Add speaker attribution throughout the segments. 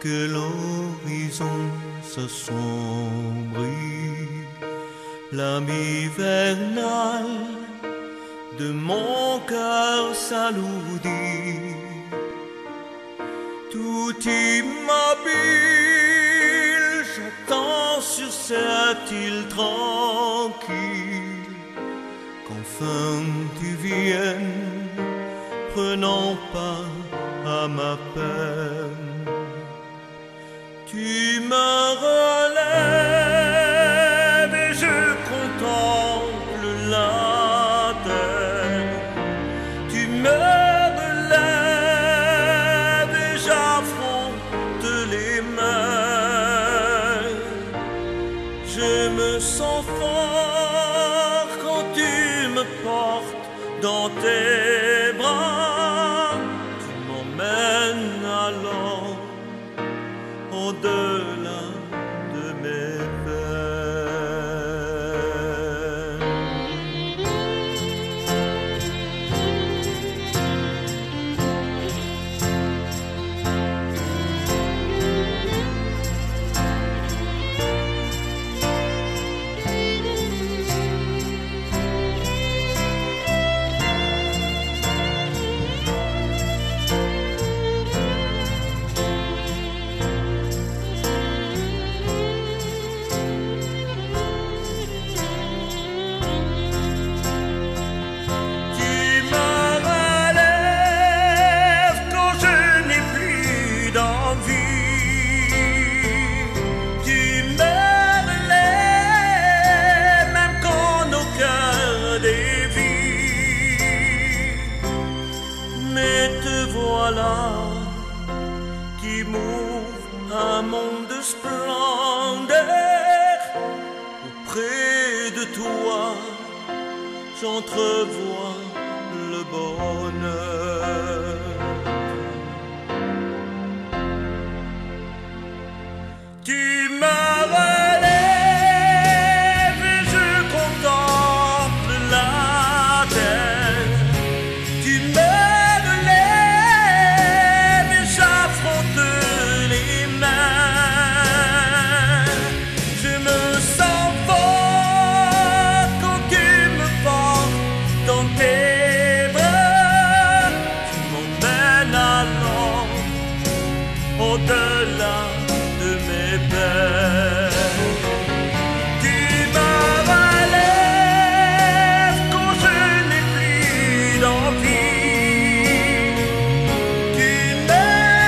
Speaker 1: que l'horizon s'assombrit, l'âme hivernale de mon cœur s'alourdit. Tout immobile, j'attends sur cette île tranquille qu'enfin tu viennes, prenant part à ma peine. Tu me relèves et je contemple la terre. Tu me relèves et j'affronte les mers. Je me sens fort quand tu me portes dans tes bras. Tu m'emmènes alors au-delà de mes peines. Mais te voilà qui m'ouvre un monde de splendeur. Auprès de toi, j'entrevois le bonheur. Tu me relèves et je contemple la terre. Tu me au-delà de mes peines. Tu me relèves quand je n'ai plus d'envie. Tu me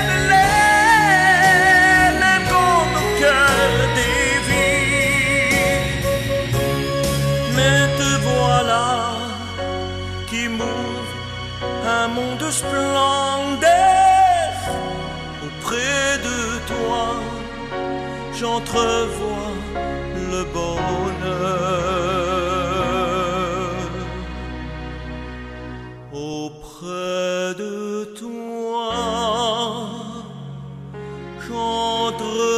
Speaker 1: relèves même quand mon cœur dévie. Mais te voilà qui m'ouvre un monde de splendeur. Auprès de toi, j'entrevois le bonheur. Auprès de toi, j'entrevois